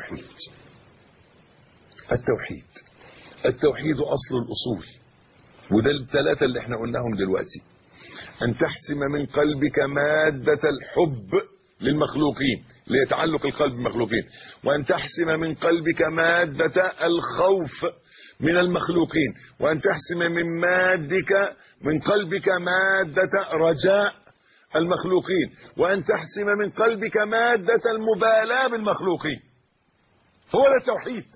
التوحيد أصل الأصول، وده الثلاثة اللي احنا قلناهم دلوقتي. أن تحسم من قلبك مادة الحب للمخلوقين ليتعلق القلب بالمخلوقين، وأن تحسم من قلبك مادة الخوف من المخلوقين، وأن تحسم من قلبك مادة رجاء المخلوقين، وأن تحسم من قلبك مادة المبالاة بالمخلوقين. هو ده التوحيد.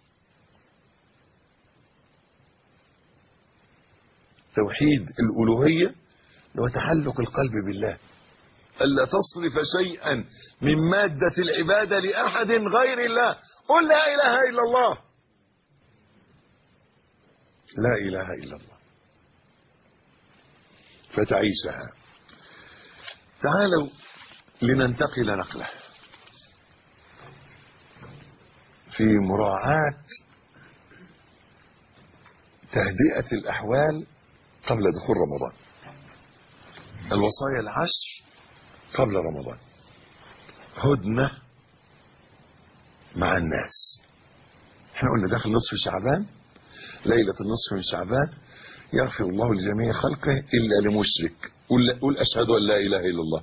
توحيد الألوهية هو تعلق القلب بالله، ألا تصرف شيئا من مادة العبادة لأحد غير الله. قل لا إله إلا الله، لا إله إلا الله، فتعيشها. تعالوا لننتقل نقلة في مراعاة تهدئة الأحوال قبل دخول رمضان. الوصايا العشر قبل رمضان. هدنة مع الناس. احنا قلنا داخل نصف شعبان، ليلة النصف من شعبان، يغفر الله لجميع خلقه إلا لمشرك. قول أشهد أن لا إله إلا الله.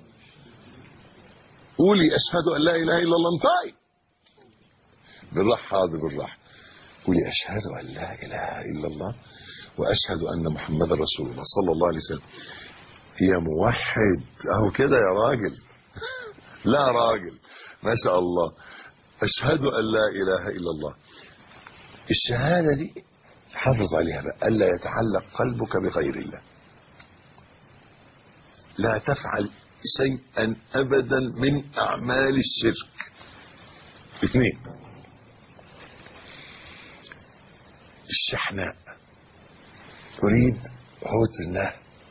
قولي أشهد أن لا إله إلا الله. انطقي بالراحة، هذا بالراحة. قولي أشهد أن لا إله إلا الله وأشهد أن محمد رسول الله صلى الله عليه وسلم. يا موحد اهو كده يا راجل. لا راجل، ما شاء الله. أشهد أن لا إله إلا الله. الشهادة دي حافظ عليها بقى، ألا يتعلق قلبك بغير الله. لا تفعل شيئا أبدا من أعمال الشرك. 2، الشحناء. تريد هدنة،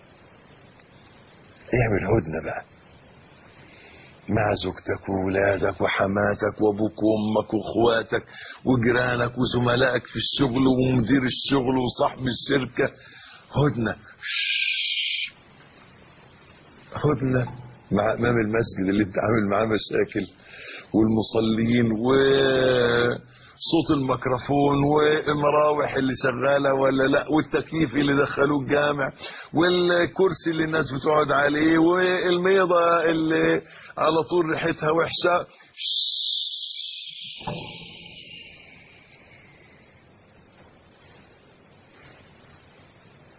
اعمل هدنة بقى مع زوجتك وولادك وحماتك وابوك وامك واخواتك وجيرانك وزملائك في الشغل ومدير الشغل وصاحب الشركة. هدنة. هدنة مع امام المسجد اللي انت عامل معاه مشاكل، والمصلين، وصوت الميكروفون، والمراوح اللي شغاله ولا لا، والتكييف اللي دخلوه الجامع، والكرسي اللي الناس بتقعد عليه، والميضه اللي على طول ريحتها وحشه.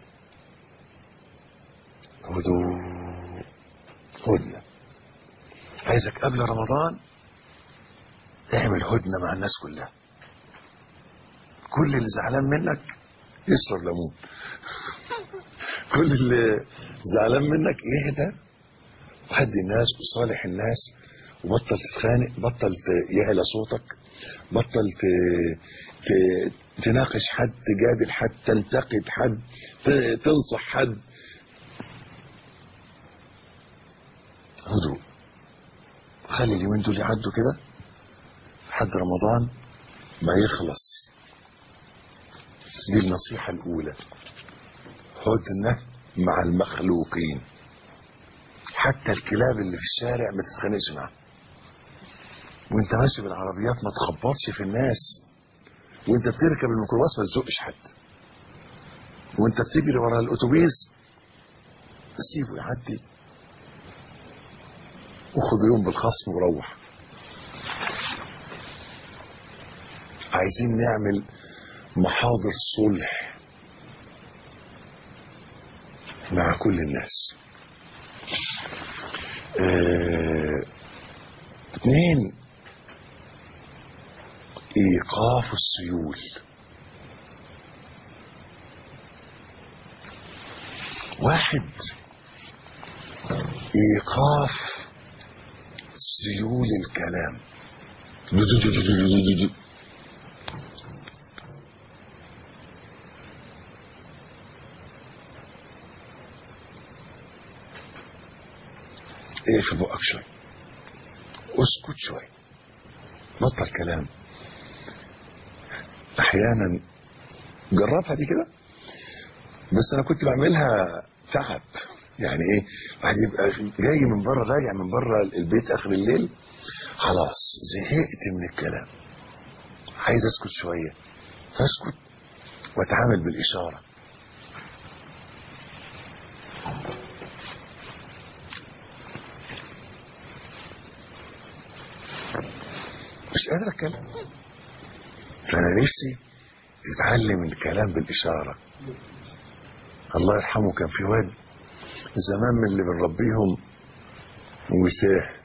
هدوء. هدنة. عايزك قبل رمضان اعمل هدنة مع الناس كلها. كل اللي زعلان منك يشرب ليمون. كل اللي زعلان منك يهدى وهدي الناس وصالح الناس، وبطل تتخانق، بطل يعلى صوتك، بطل تناقش حد، تجادل حد، تنتقد حد، تنصح حد. هدوء. خلي اليومين دول يعدوا كده لحد رمضان ما يخلص. دي النصيحة الأولى، هدنة مع المخلوقين. حتى الكلاب اللي في الشارع ما تتخانقش معاهم، وانت ماشي بالعربيات ما تخبطش في الناس، وانت بتركب الميكروباص ما تزقش حد، وانت بتجري ورا الاتوبيس سيبه يعدي وخذ يوم بالخصم وروح. عايزين نعمل محاضر صلح مع كل الناس. 2 ايقاف السيول. 1 ايقاف سيول الكلام. ايه في بقك شوي، اسكت شوي، بطل كلام. احيانا جربها دي كده، بس انا كنت بعملها تعب. يعني ايه، واحد يبقى جاي من بره، راجع من بره البيت اخر الليل، خلاص زهقت من الكلام، عايز اسكت شويه، فاسكت واتعامل بالاشاره. مش قادر اتكلم، فانا نفسي تتعلم الكلام بالاشاره. الله يرحمه كان في واد زمان من اللي بنربيهم وساه،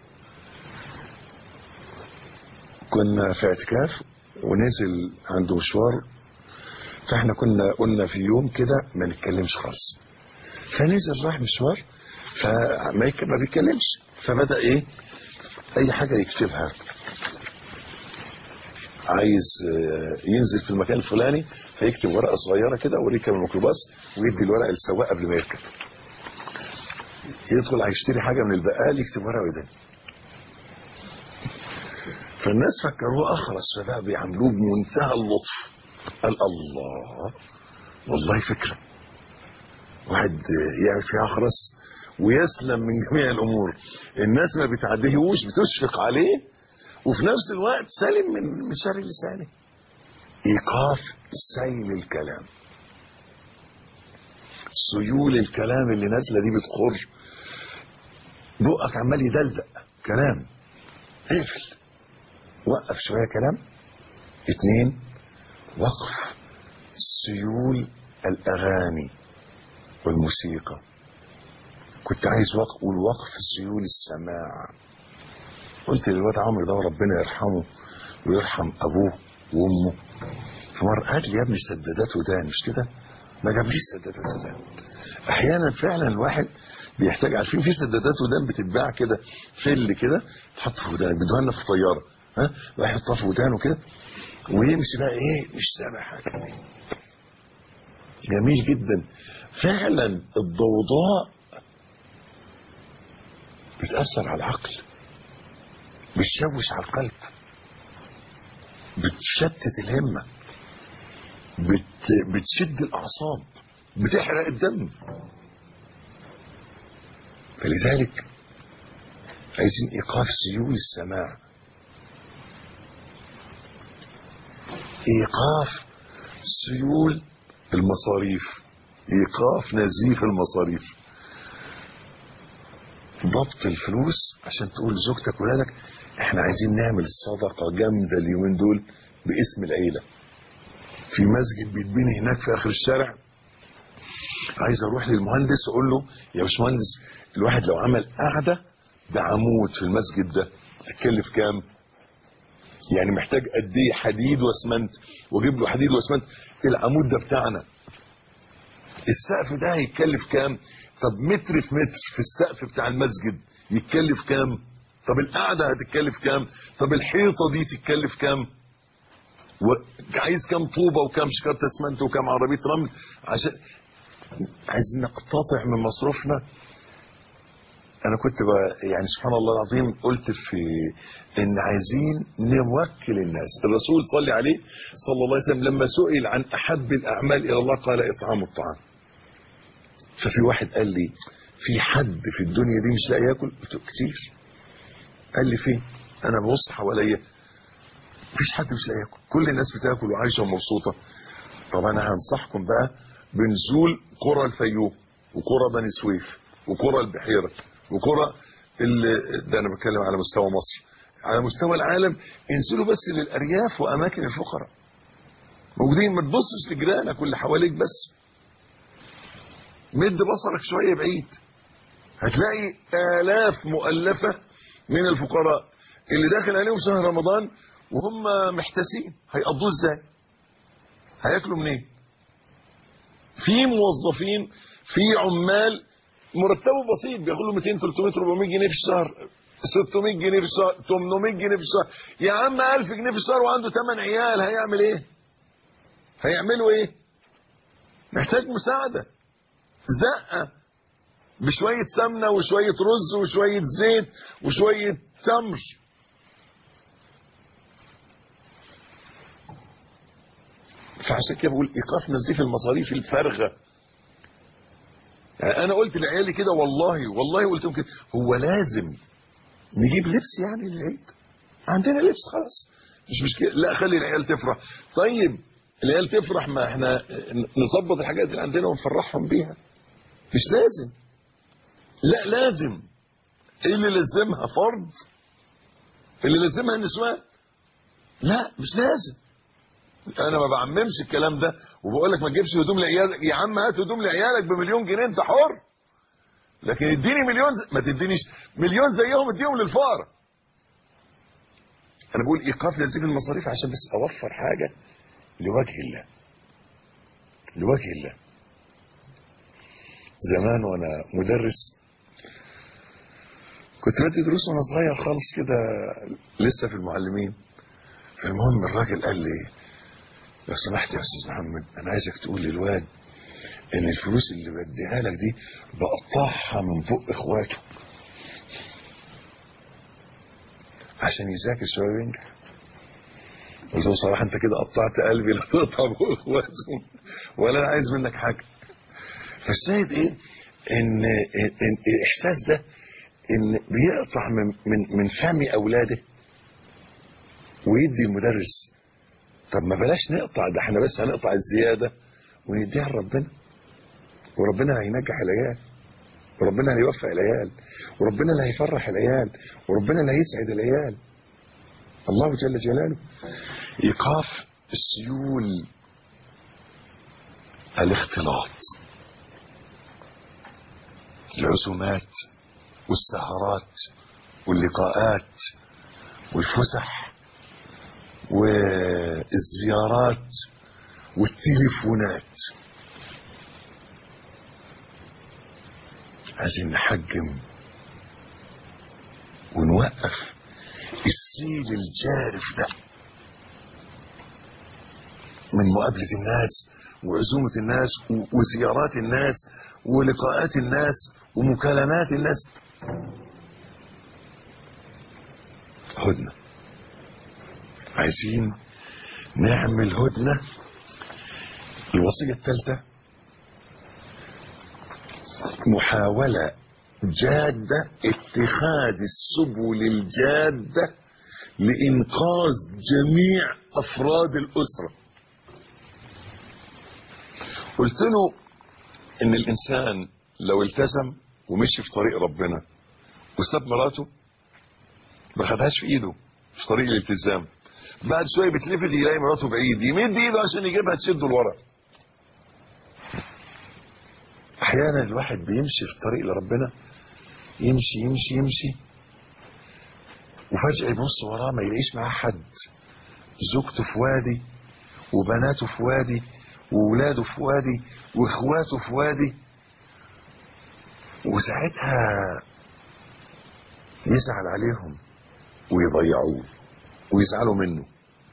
كنا في اعتكاف ونزل عنده مشوار، فاحنا كنا قلنا في يوم كده ما نتكلمش خالص، فنزل راح مشوار فما بيتكلمش، فبدأ ايه اي حاجة يكتبها، عايز ينزل في المكان الفلاني فيكتب ورقة صغيرة كده ويركب الميكروباص ويدي الورقة للسواق قبل ما يركب، يدخل هيشتري حاجة من البقال يكتب ورقة ويدي. فالناس فكروه اخرس، فبقى بيعملوه بمنتهى اللطف. قال الله والله فكرة، واحد يعمل فيها اخرس ويسلم من جميع الامور، الناس ما بتعديهوش، بتشفق عليه، وفي نفس الوقت سالم من شر لسانه. ايقاف سيل الكلام، سيول الكلام اللي نازله دي بتخر بقك عمال يدلدق كلام، اقفل، وقف شويه كلام. 2 وقف سيول الاغاني والموسيقى. كنت عايز اقول وقف سيول السماع. قلت للواد عمرو ده ربنا يرحمه ويرحم ابوه وامه، فمره قال لي يا ابني سدادات ودان، مش كده؟ ما جابليش سدادات ودان. احيانا فعلا الواحد بيحتاج، عارفين في سدادات ودان بتتباع كده فل كده تحط في ودانك، بيدوها لنا في الطياره، ها، واحد يحطها في ودانه كده ويمشي بقى ايه مش سامع حاجه. جميل جدا. فعلا الضوضاء بتأثر على العقل، بتشوش على القلب، بتشتت الهمة، بتشد الأعصاب، بتحرق الدم. فلذلك عايزين إيقاف سيول السماع، إيقاف سيول المصاريف، إيقاف نزيف المصاريف، ضبط الفلوس عشان تقول لزوجتك ولادك احنا عايزين نعمل صدقة جامدة اليومين دول باسم العيلة. في مسجد بيتبني هناك في اخر الشارع، عايز اروح للمهندس اقول له يا باشمهندس الواحد لو عمل قعدة ده عمود في المسجد ده تتكلف كام؟ يعني محتاج قد ايه حديد واسمنت، واجيب له حديد واسمنت. العمود ده بتاعنا. السقف ده هيتكلف كام؟ طب متر في متر في السقف بتاع المسجد يتكلف كام؟ طب القعده هتتكلف كام؟ طب الحيطه دي تتكلف كام؟ عايز كام طوبه وكام شكاره اسمنت وكام عربيه رمل عشان عايزين نقتطع من مصروفنا. انا كنت يعني سبحان الله العظيم قلت في ان عايزين نوكل الناس. الرسول صلى عليه صلى الله عليه وسلم لما سئل عن احب الاعمال الى الله قال اطعام الطعام. ففي واحد قال لي في حد في الدنيا دي مش لاقي ياكل؟ قلت له كتير. قال لي فين؟ انا ببص حواليا مفيش حد مش لاقي ياكل، كل الناس بتاكل وعايشه ومبسوطه. طب انا هنصحكم بقى بنزول قرى الفيوم وقرى بني سويف وقرى البحيره وقرى ده انا بتكلم على مستوى مصر، على مستوى العالم. انزلوا بس للارياف واماكن الفقراء موجودين. ما تبصش لجيرانك واللي حواليك بس، مد بصرك شويه بعيد هتلاقي آلاف مؤلفه من الفقراء اللي داخل عليهم شهر رمضان وهم محتاسين هيقضوه ازاي؟ هياكلوا منين؟ في موظفين، في عمال مرتبه بسيط بياخد له 200 300 400 جنيه في الشهر، 600 جنيه في الشهر، 800 جنيه في الشهر. يا عم 1000 جنيه في الشهر وعنده 8 عيال هيعمل ايه؟ هيعملوا ايه؟ محتاج مساعده، زقه بشويه سمنه وشويه رز وشويه زيت وشويه تمر. فعشان كده بقول ايقاف نزيف المصاريف الفارغه. يعني انا قلت لعيالي كده والله قلت لهم كده، هو لازم نجيب لبس يعني للعيد؟ عندنا لبس خلاص مش مشكله. لا خلي العيال تفرح. طيب العيال تفرح، ما احنا نظبط الحاجات اللي عندنا ونفرحهم بيها. مش لازم، لا لازم. ايه اللي لازمها فرض؟ اللي لازمها النسوان؟ لا مش لازم. انا ما بعممش الكلام ده وبقول لك ما تجيبش هدوم لعيالك. يا عم هات هدوم لعيالك بمليون جنيه انت حر، لكن اديني مليون ما تدينيش مليون زيهم اديهم للفقراء. انا بقول ايقاف نزيف المصاريف عشان بس اوفر حاجه لوجه الله، لوجه الله. زمان وانا مدرس كنت بدي دروس وانا صغير خالص كده لسه في المعلمين. فالمهم الراجل قال لي لو سمحت يا استاذ محمد انا عايزك تقول للواد ان الفلوس اللي بديها لك دي بقطعها من فوق اخواته عشان يذاكر شويه وينجح. قلت له صراحه انت كده قطعت قلبي، لا تقطع فوق اخواته ولا انا عايز منك حاجه. فالشاهد ايه؟ ان الاحساس ده ان بيقطع من فم اولاده ويدي المدرس. طب ما بلاش نقطع ده، احنا بس هنقطع الزياده ونديها لربنا، وربنا هينجح العيال، وربنا هيوفق العيال، وربنا اللي هيفرح العيال، وربنا اللي هيسعد العيال. الله جل جلاله. ايقاف السيول، الاختلاط، العزومات والسهرات واللقاءات والفسح والزيارات والتليفونات. عايزين نحجم ونوقف السيل الجارف ده من مقابلة الناس وعزومة الناس وزيارات الناس ولقاءات الناس ومكالمات الناس. هدنة، عايزين نعمل هدنة. الوصية الثالثة محاولة جادة اتخاذ السبل الجادة لإنقاذ جميع أفراد الأسرة. قلت له إن الإنسان لو التزم ومشي في طريق ربنا وساب مراته ما خدهاش في إيده في طريق الالتزام، بعد شوية بتلفت يلاقي مراته بعيد، يمد إيده عشان يجيبها تشده لورا. أحيانا الواحد بيمشي في طريق لربنا، يمشي يمشي يمشي وفجأة يبص وراه ما يلاقيش معاه حد، زوجته في وادي وبناته في وادي وولاده في وادي واخواته في وادي، وساعتها يزعل عليهم ويضيعوه ويزعلوا منه.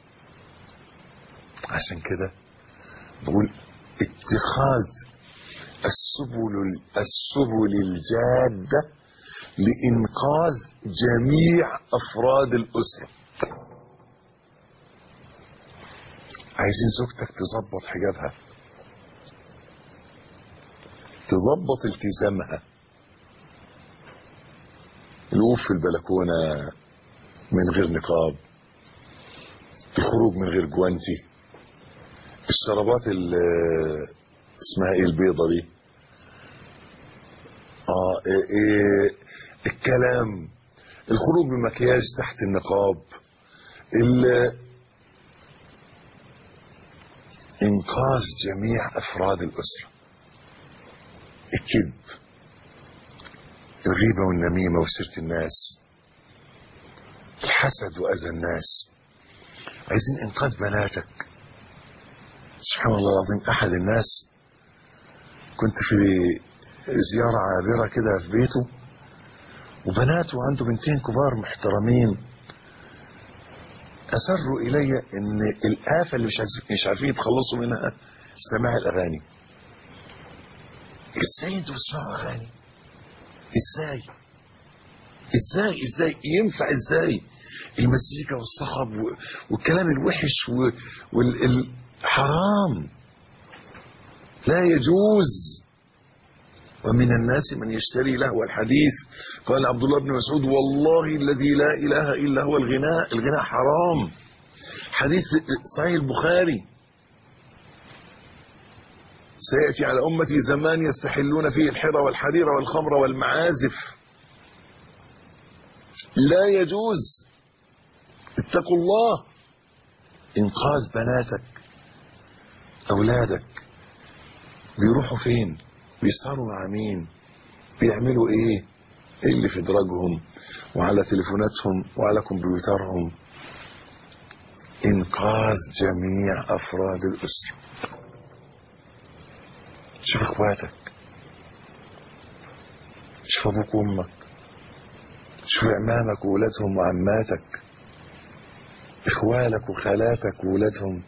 عشان كده بقول اتخاذ السبل الجادة لإنقاذ جميع أفراد الأسرة. عايزين زوجتك تظبط حجابها، تظبط التزامها، الوقوف في البلكونة من غير نقاب، الخروج من غير جوانتي، الشرابات اسمها ايه البيضة دي، الكلام، الخروج بمكياج تحت النقاب، انقاذ جميع افراد الاسرة. الكذب، الغيبة والنميمة وسيرة الناس، الحسد واذى الناس. عايزين انقاذ بناتك. سبحان الله العظيم، احد الناس كنت في زيارة عابرة كده في بيته، وبناته عنده بنتين كبار محترمين، أسروا إلي إن الآفة اللي مش عارفين يتخلصوا منها سماع الأغاني. إزاي أنتوا بتسمعوا أغاني؟ إزاي ينفع؟ إزاي المزيكا والصخب والكلام الوحش حرام، لا يجوز. ومن الناس من يشتري لهو الحديث، قال عبد الله بن مسعود والله الذي لا إله إلا هو الغناء حرام. حديث صحيح البخاري، سيأتي على أمتي زمان يستحلون فيه الحرى والحرير والخمر والمعازف، لا يجوز. اتقوا الله. إنقاذ بناتك، أولادك بيروحوا فين؟ بيسهروا مع مين؟ بيعملوا ايه اللي في دراجهم وعلى تليفوناتهم وعلى كمبيوترهم؟ انقاذ جميع افراد الاسره. شوف اخواتك، شوف ابوك وامك، شوف عمامك وولادهم وعماتك، اخوالك وخالاتك وولادهم.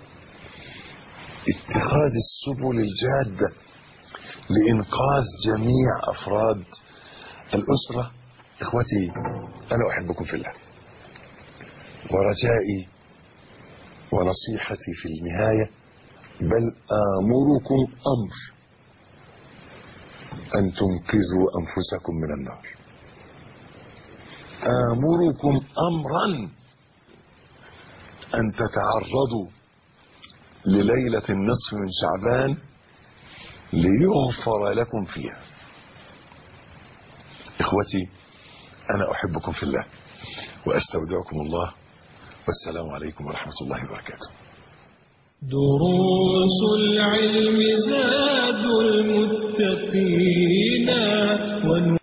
اتخاذ السبل الجاده لإنقاذ جميع أفراد الأسرة. إخوتي، أنا أحبكم في الله، ورجائي ونصيحتي في النهاية، بل آمركم أمر أن تنقذوا أنفسكم من النار. آمركم أمرا أن تتعرضوا لليلة النصف من شعبان ليغفر لكم فيها. إخوتي، أنا أحبكم في الله وأستودعكم الله، والسلام عليكم ورحمة الله وبركاته. دروس العلم زاد المتقين